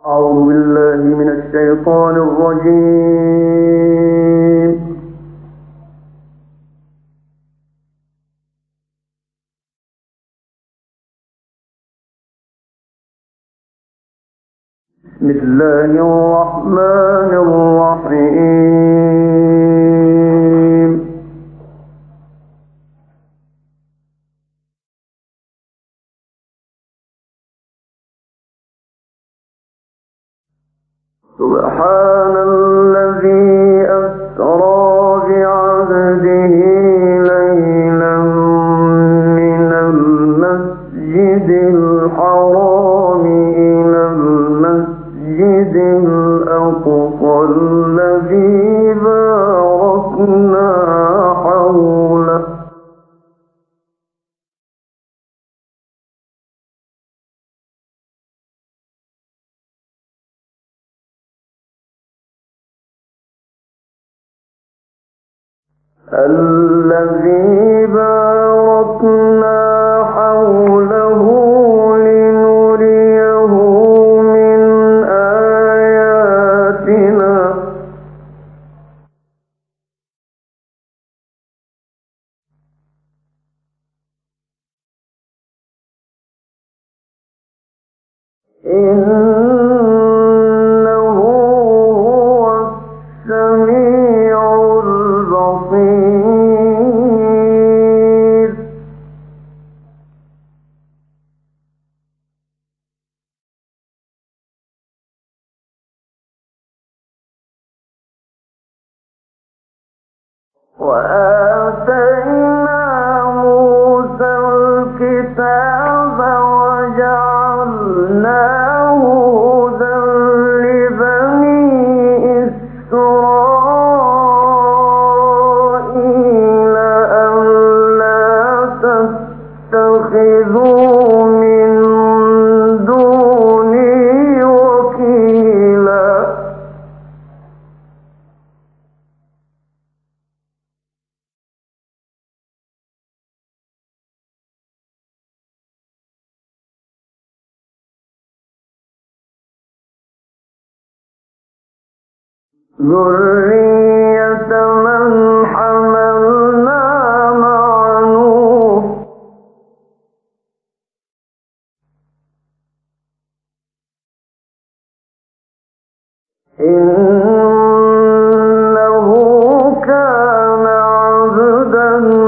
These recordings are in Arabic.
أعوذ بالله من الشيطان الرجيم. بسم الله الرحمن الرحيم. سبحان الذي أسرى بعبده ليلا من المسجد الحرام إلى المسجد الأقصى الذي باركنا حوله لنريه من آياتنا إنه هو السميع البصير. وآتينا موسى الكتاب وجعلناه هدى لبني إسرائيل ألا تتخذوا من دوني وكيلا. ذرية من حملنا مع نوح إنه كان عبدا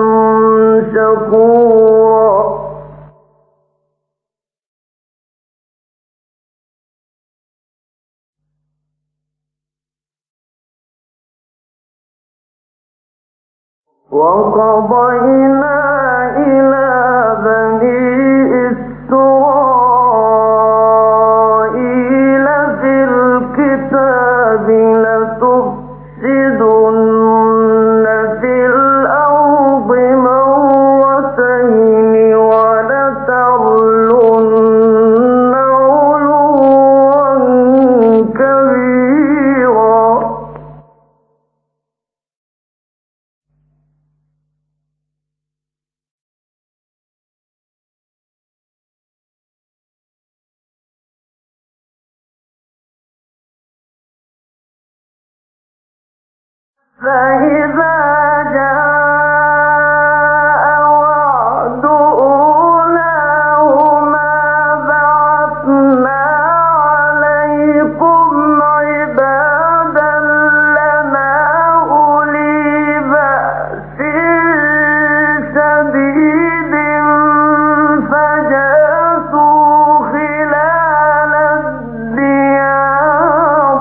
شكورا. وقضينا إلى بني إسرائيل في الكتاب لتفسدن في الأرض مرتين ولتعلن علوا كبيرا. فإذا جاء وعد أولاهما بعثنا عليكم عبادا لنا أولي بأس شديد فجاسوا خلال الديار.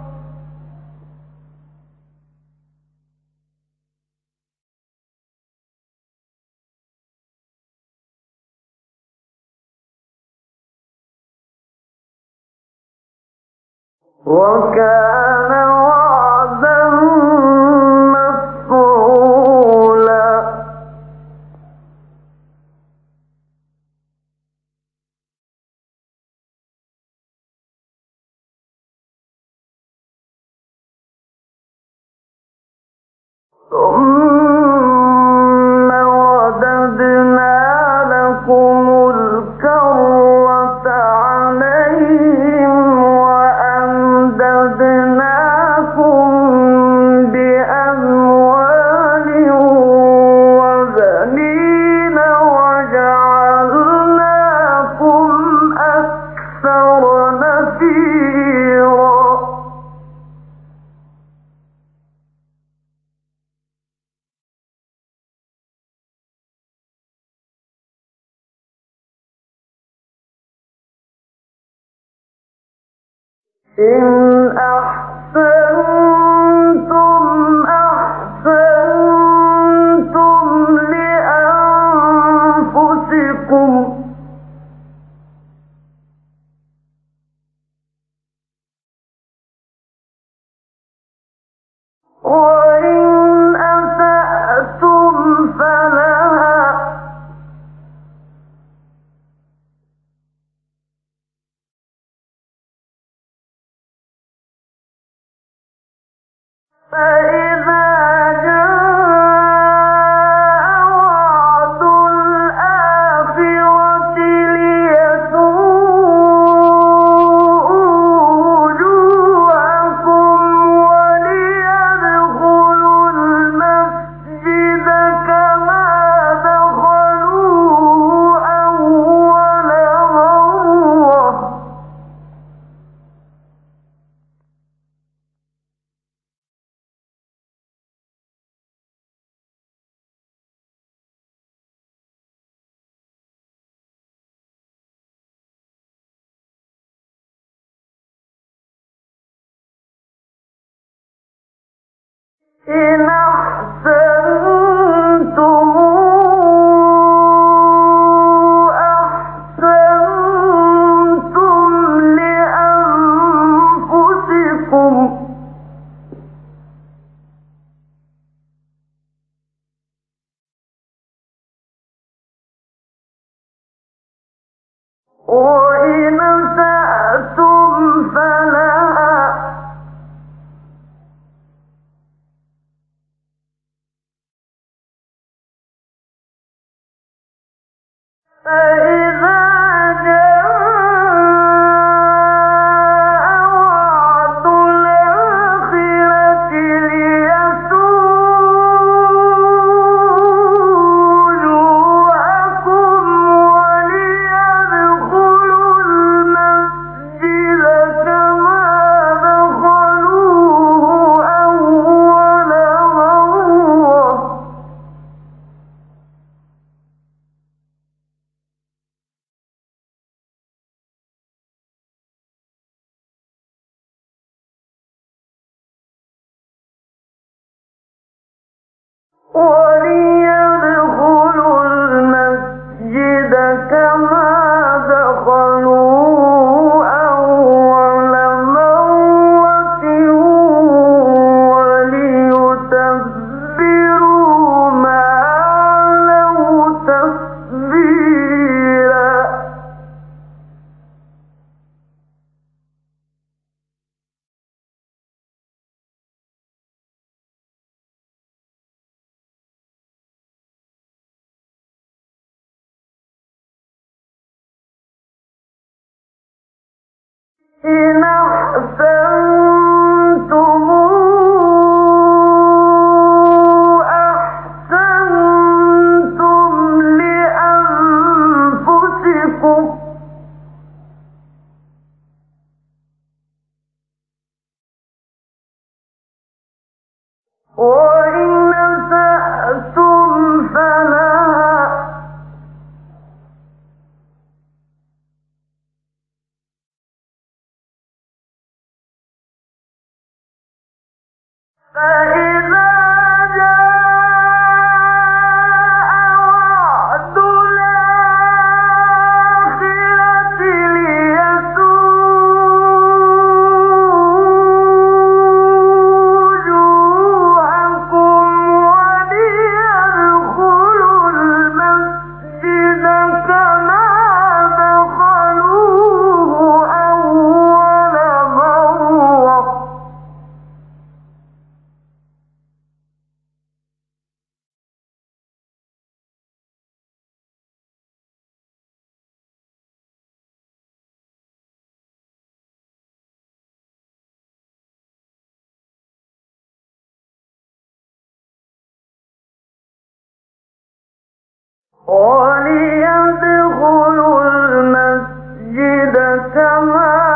وكان وعدا مفعولا. ثم رددنا لكم الكرة عليهم ونفيرا إن أحسنتم أحسنتم لأنفسكم وإن أسأتم فلها فإذا جاء وعد الآخرة ليسوءوا وجوهكم وليدخلوا المسجد كما دخلوه أول مرة إن أحسنتم أحسنتم لأنفسكم وإن أسأتم فلها فإذا جاء وعد الآخرة ليسوءوا وجوهكم وليدخلوا المسجد كما دخلوه أول مرة وليدخلوا المسجد كما دخلوه أول مرة وليتبروا ما علوا تتبيرا إن أحسنتم أحسنتم لأنفسكم وإن أسأتم فلها فإذا جاء وعد الآخرة ليسوءوا وجوهكم وليدخلوا المسجد كما دخلوه أول مرة وليدخلوا المسجد كما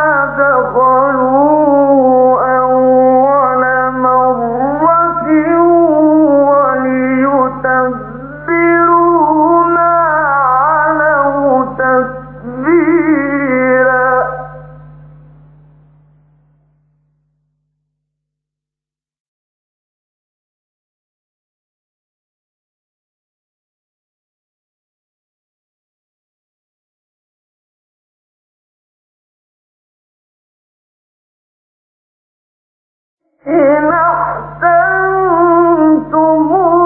إن أحسنتم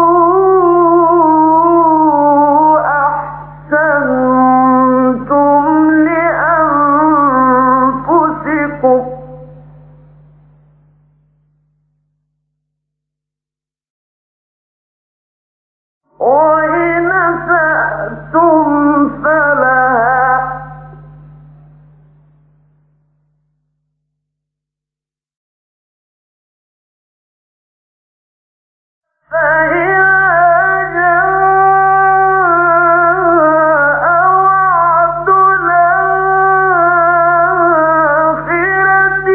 أحسنتم لأنفسكم وإن أسأتم فلها فإذا جاء وعد الآخرة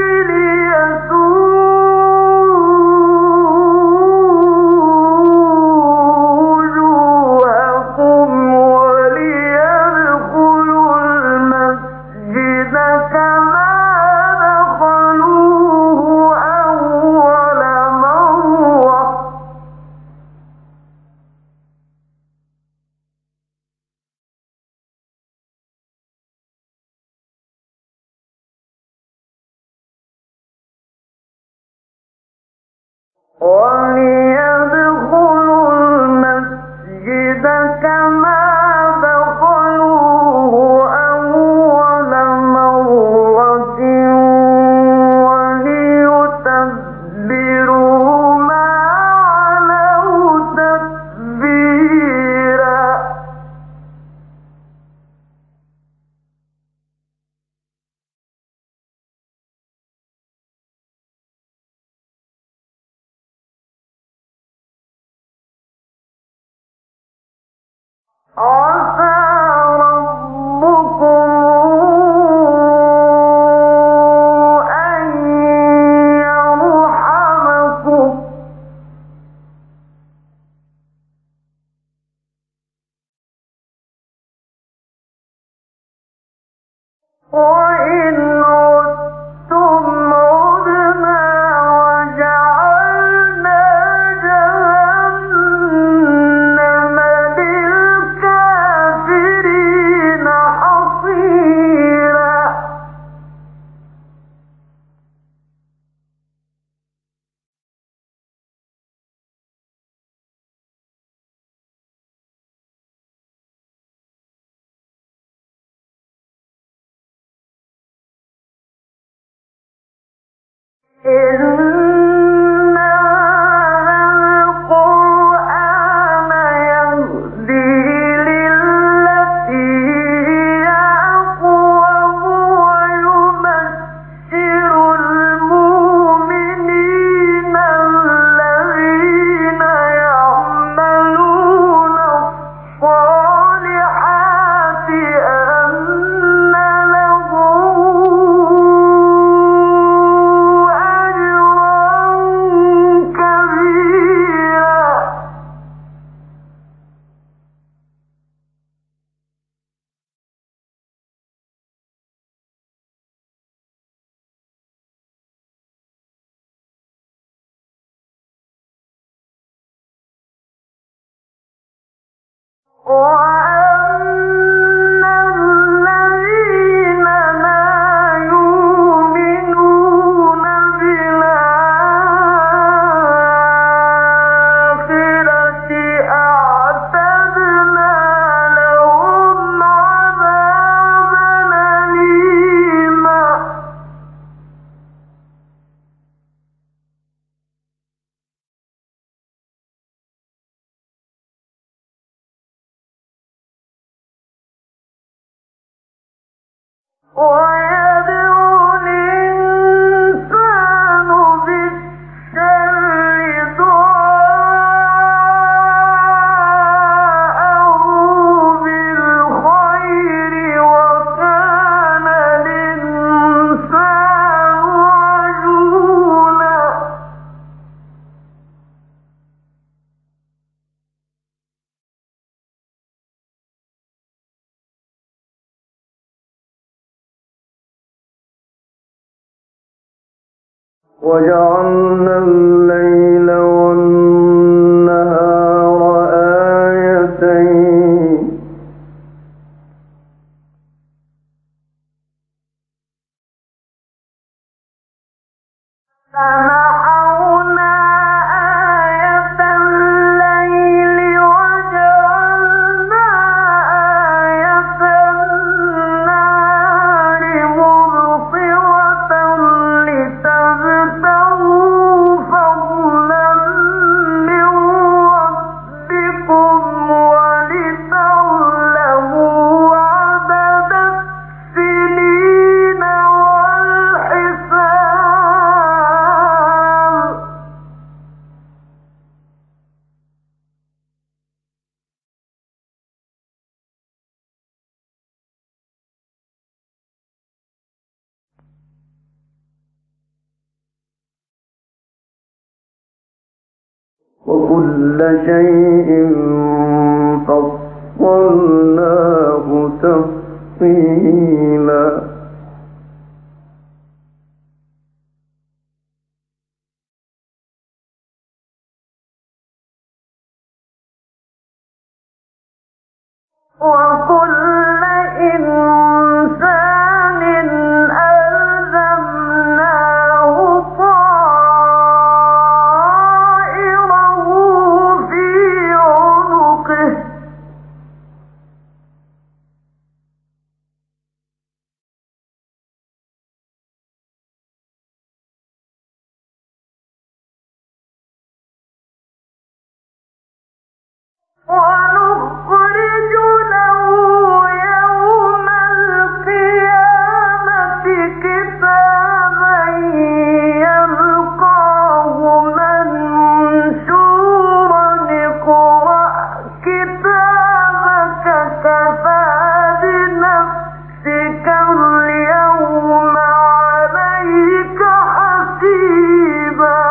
ليسوءوا وجوهكم وليدخلوا المسجد كما دخلوه أول مرة وليدخلوا المسجد كما دخلوه أول مرة وليتبروا ما علوا تتبيرا عسى ربكم أن يرحمكم وإن عدتم عدنا وجعلنا جهنم للكافرين حصيرا إن هذا القرآن يهدي للتي هي أقوم ويبشر المؤمنين الذين يعملون الصالحات أن لهم وأن الذين لا يؤمنون بالآخرة أعتدنا لهم عذابا أليما ويدعو الإنسان بالشر دعاءه بالخير وكان الإنسان وجعلنا الليل والنهار آيتين فمحونا آية الليل وجعلنا آية النهار مبصرة لتبتغوا فضلا من ربكم ولتعلموا عدد السنين والحساب وكل شيء فصلناه تفصيلا وكل إنسان ألزمناه طائره في عنقه ونخرج له يوم القيامة كتابا يلقاه منشورا اقرأ كتابك كفى بنفسك اليوم عليك حسيبا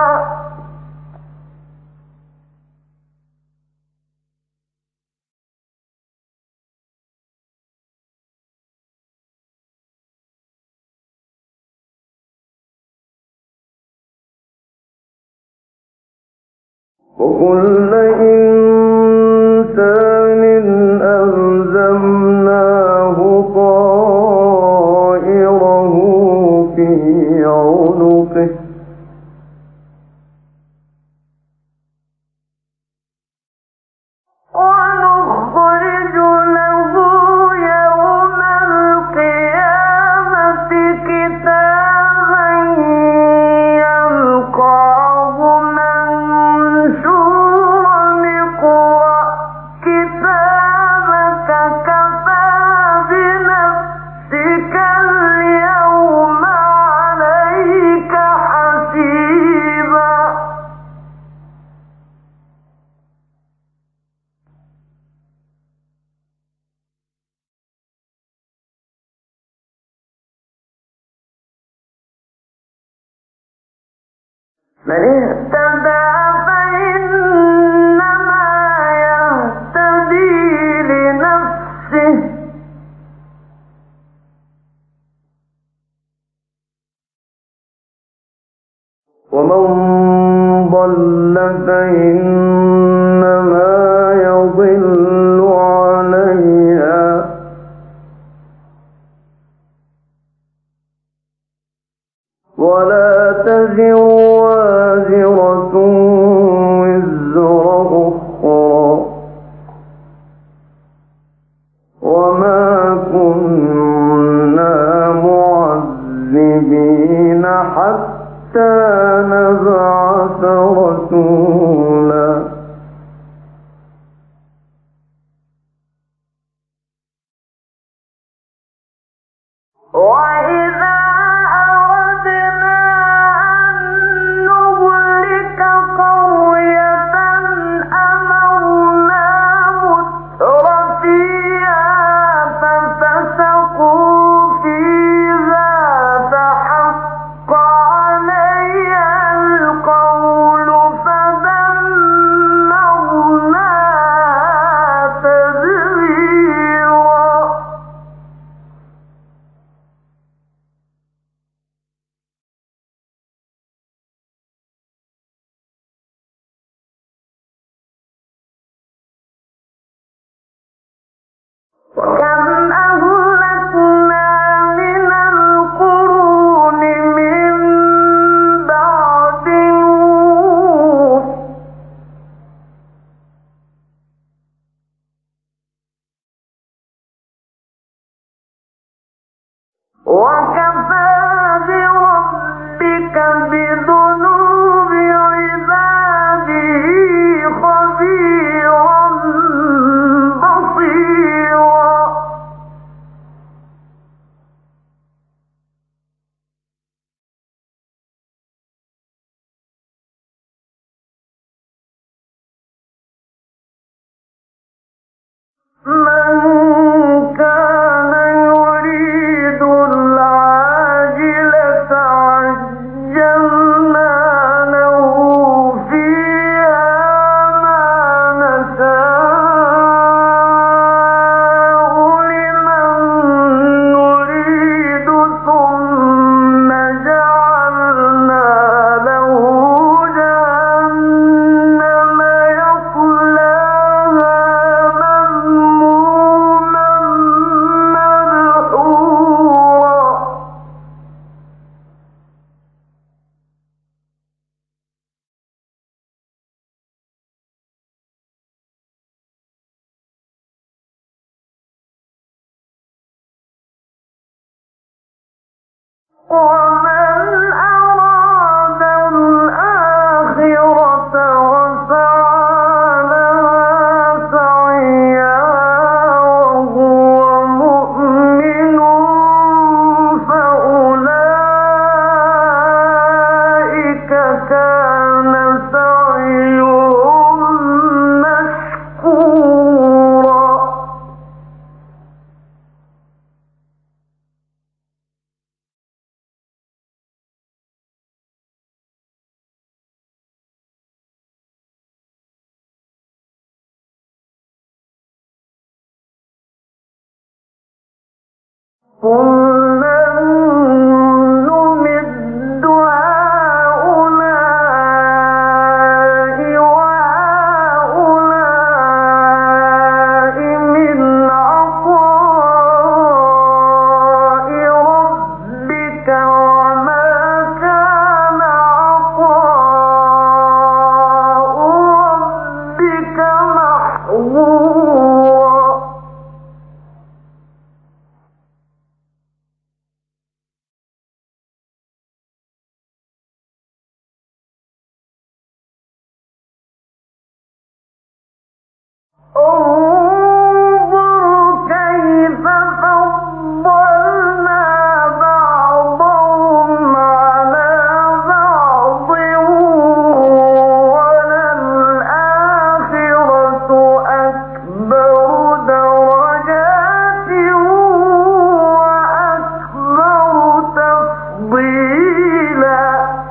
وكل إنسان ألزمناه طائره في عنقه ونخرج له يوم القيامة كتابا يلقاه منشورا اقرأ كتابك كفى بنفسك اليوم عليك حسيبا من اهتدى فإنما يهتدي لنفسه ومن ضل فإنما يضل عليها ولا تزر وازرة وزر أخرى وما كنا معذبين حتى نبعث رسولا وإذا أردنا أن نهلك قرية أمرنا مترفيها ففسقوا فيها فحق عليها القول فدمرناها تدميرا وكم أهلكنا من القرون من بعد نوح وكفى بربك بذنوب عباده خبيرا بصيرا من كان يريد العاجلة عجلنا له فيها ما نشاء لمن نريد ثم جعلنا له جهنم يصلاها مذموما مدحورا ومن أراد الآخرة وسعى لها سعيها وهو مؤمن فأولئك كان سعيهم مشكورا كلا نمد هؤلاء وهؤلاء من عطاء ربك وما كان عطاء ربك محظورا انظر كيف فضلنا بعضهم على بعض وللآخرة أكبر درجات وأكبر تفضيلا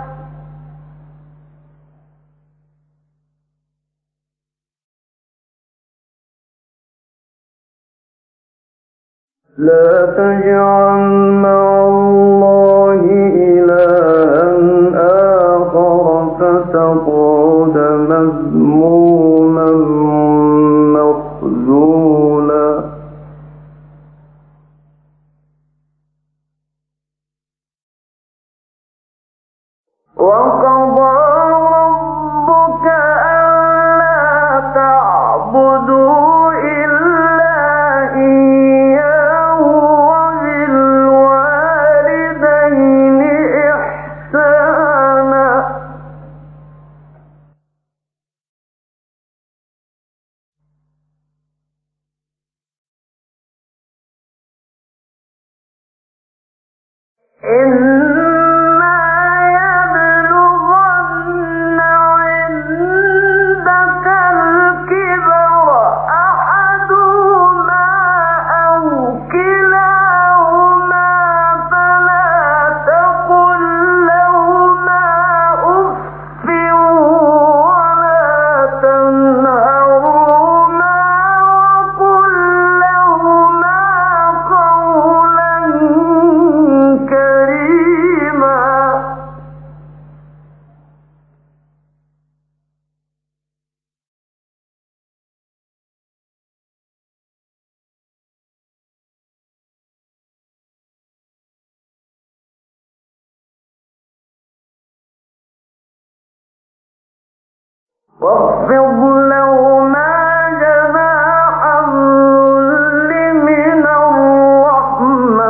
لا تجعل مع الله إلها آخر فتقعد مذموما مخذولا وقضى ربك ألا تعبدوا إلا إياه وبالوالدين إحسانا إما يبلغن واخفض لهما جناح الذل من الرحمة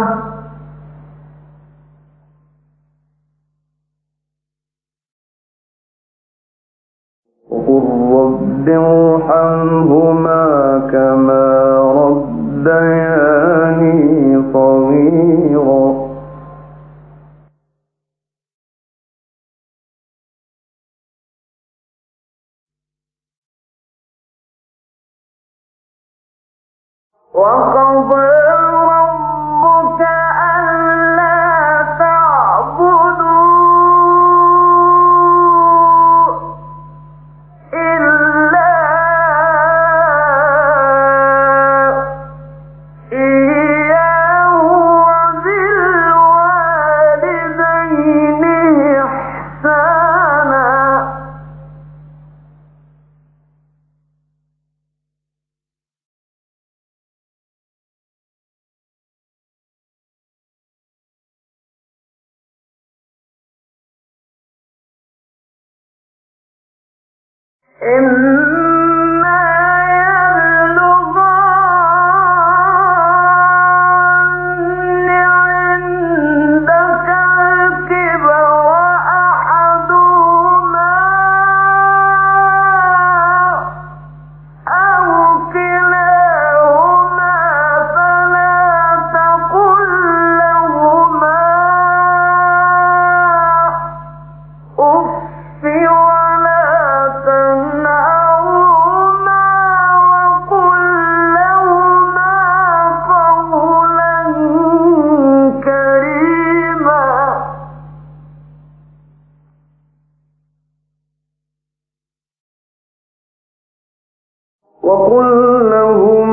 وقل رب ارحمهما كما ربياني صغيرا وقضى ربك ألا تعبدوا إلا إياه وبالوالدين إحسانا إما يبلغن عندك الكبر أحدهما أو كلاهما فلا تقل لهما أف ولا تنهرهما وقل لهما قولا كريما وقل لهما